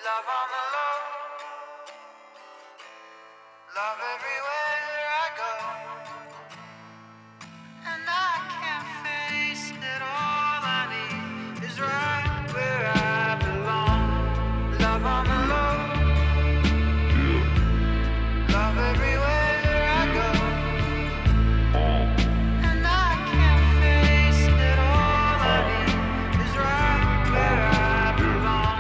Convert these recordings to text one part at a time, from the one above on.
Love on the low, love everywhere I go, and I can't face it. All I need is right where I belong. Love on the low, love everywhere I go, and I can't face it. All I need is right where I belong.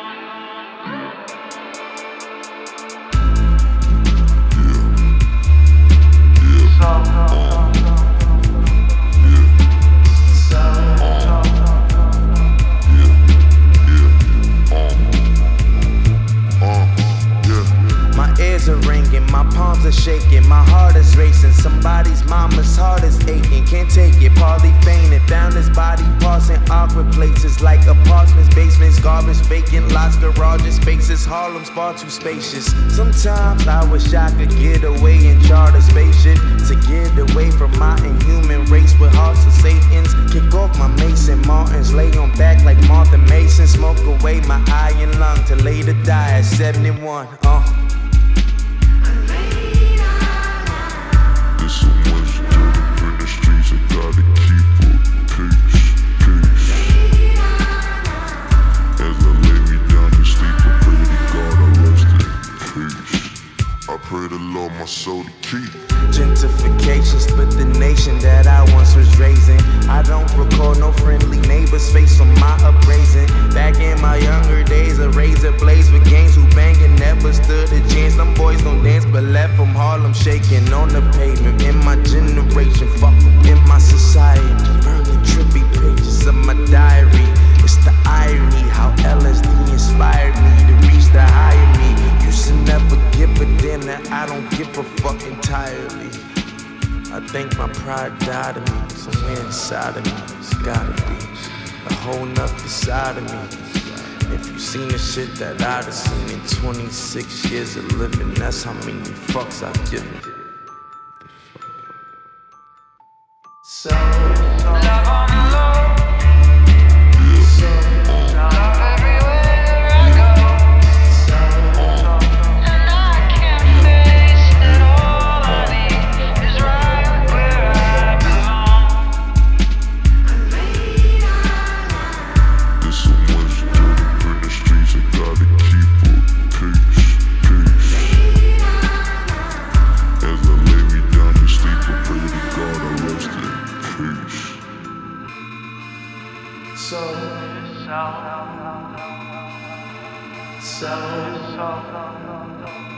My ears are ringing, my palms are shaking, my heart is racing. Somebody's mama's heart is aching, can't take it. Partly fainted, found his body parts in awkward places like apartments, basements, garbage, vacant lots, garages, spaces. Harlem's far too spacious. Sometimes I wish I could get away and charter a spaceship to get away from my inhuman race with hearts of Satans. Kick off my Mason Martins, lay on back like Martha Mason. Smoke away my iron lung to later die at 71. There's so much dirt up in the streets, I gotta keep a pace. As I lay me down to sleep, I pray to God I rest in peace. I pray the Lord my soul to keep. Gentrification split the nation that I once was raising. I don't recall no friendly neighbors face on my upraising. Back in my younger days, a razor blades with gangs who banging never stood a chance. Them boys don't dance but left from Harlem shaking on the pavement. In my generation, fuck em. In my society, burn the trippy pages of my diary. It's the irony how LSD inspired me to reach the higher me. Used to never give a damn, that I don't give a fuck entirely. I think my pride died of me, somewhere inside of me. It's gotta be a whole nother side of me. If you seen the shit that I'd have seen in 26 years of living, that's how many fucks I've given. So Love on the low, love everywhere I go, and I can't face it. All I need is right where I belong. There's so much dirt up in the streets, I gotta keep a pace. As I lay me down to sleep, I pray to God I rest in peace. So